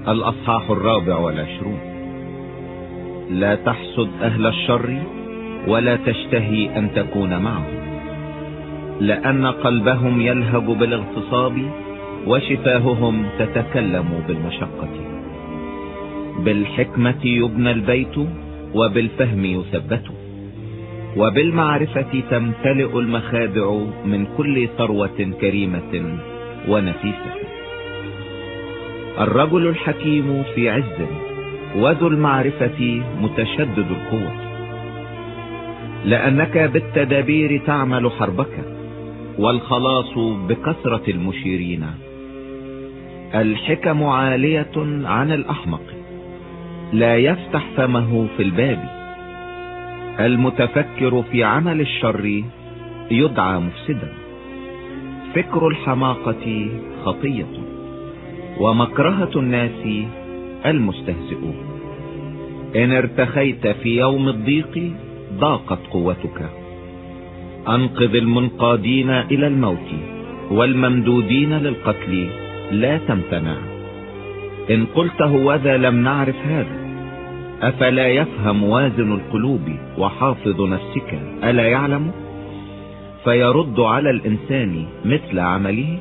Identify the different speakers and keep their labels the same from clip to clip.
Speaker 1: الأصحاح 24. لا تحسد أهل الشر ولا تشتهي أن تكون معهم، لأن قلبهم يلهج بالاغتصاب وشفاههم تتكلم بالمشقة. بالحكمة يبنى البيت وبالفهم يثبت، وبالمعرفة تمتلئ المخادع من كل ثروة كريمة ونفيسة. الرجل الحكيم في عز، وذو المعرفة متشدد القوة، لأنك بالتدابير تعمل حربك، والخلاص بكثرة المشيرين. الحكم عالية عن الأحمق، لا يفتح فمه في الباب. المتفكر في عمل الشر يدعى مفسدا. فكر الحماقة خطية، ومكرهة الناس المستهزئون. إن ارتخيت في يوم الضيق ضاقت قوتك. أنقذ المنقادين إلى الموت والممدودين للقتل، لا تمتنع. إن قلت هوذا لم نعرف هذا، أفلا يفهم وازن القلوب وحافظ نفسك ألا يعلم؟ فيرد على الإنسان مثل عمله.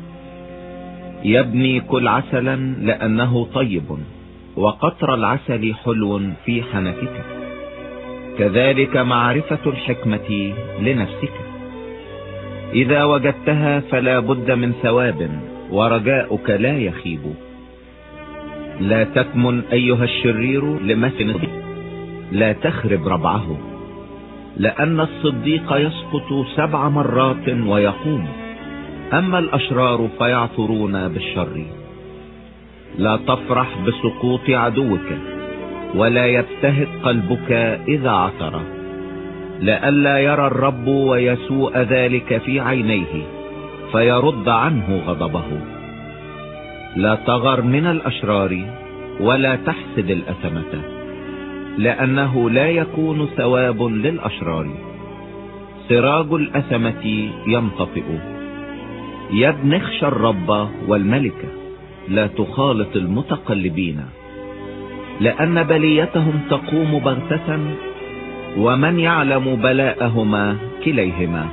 Speaker 1: يبني كل عسلا لأنه طيب، وقطر العسل حلو في حنكك. كذلك معرفة الحكمة لنفسك. إذا وجدتها فلا بد من ثواب، ورجاؤك لا يخيب. لا تكمن أيها الشرير لمثل، لا تخرب ربعه، لأن الصديق يسقط 7 مرات ويقوم، أما الأشرار فيعثرون بالشر. لا تفرح بسقوط عدوك، ولا يبتهج قلبك إذا عثر، لئلا يرى الرب ويسوء ذلك في عينيه فيرد عنه غضبه. لا تغر من الأشرار ولا تحسد الأثمة، لأنه لا يكون ثواب للأشرار. سراج الأثمة ينطفئ. يا ابن اخشى الرب والملكة، لا تخالط المتقلبين، لأن بليتهم تقوم بغتة، ومن يعلم بلاءهما كليهما.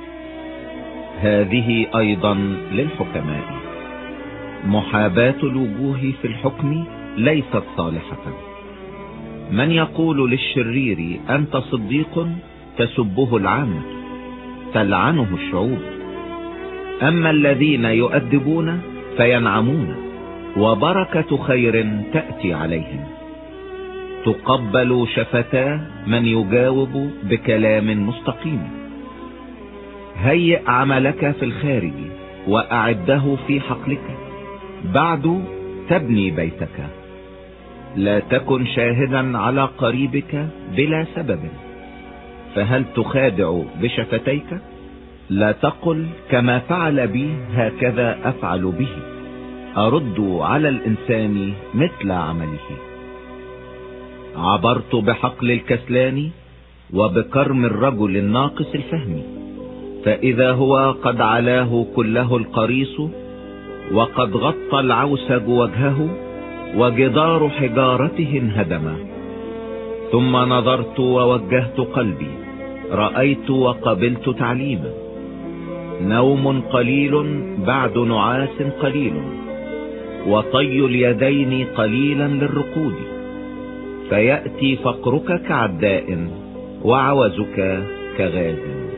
Speaker 1: هذه أيضا للحكماء. محاباة الوجوه في الحكم ليست صالحة. من يقول للشرير أنت صديق تسبه العامة، تلعنه الشعوب. أما الذين يؤدبون فينعمون، وبركة خير تأتي عليهم. تقبل شفتا من يجاوب بكلام مستقيم. هيئ عملك في الخارج وأعده في حقلك، بعد تبني بيتك. لا تكن شاهدا على قريبك بلا سبب، فهل تخادع بشفتيك؟ لا تقل كما فعل بي هكذا أفعل به، أرد على الإنسان مثل عمله. عبرت بحقل الكسلان وبكرم الرجل الناقص الفهم، فإذا هو قد علاه كله القريص، وقد غطى العوسج وجهه، وجدار حجارته انهدم. ثم نظرت ووجهت قلبي، رأيت وقبلت تعليما. نوم قليل بعد نعاس قليل، وطي اليدين قليلا للرقود. فيأتي فقرك كعداء، وعوزك كغاز.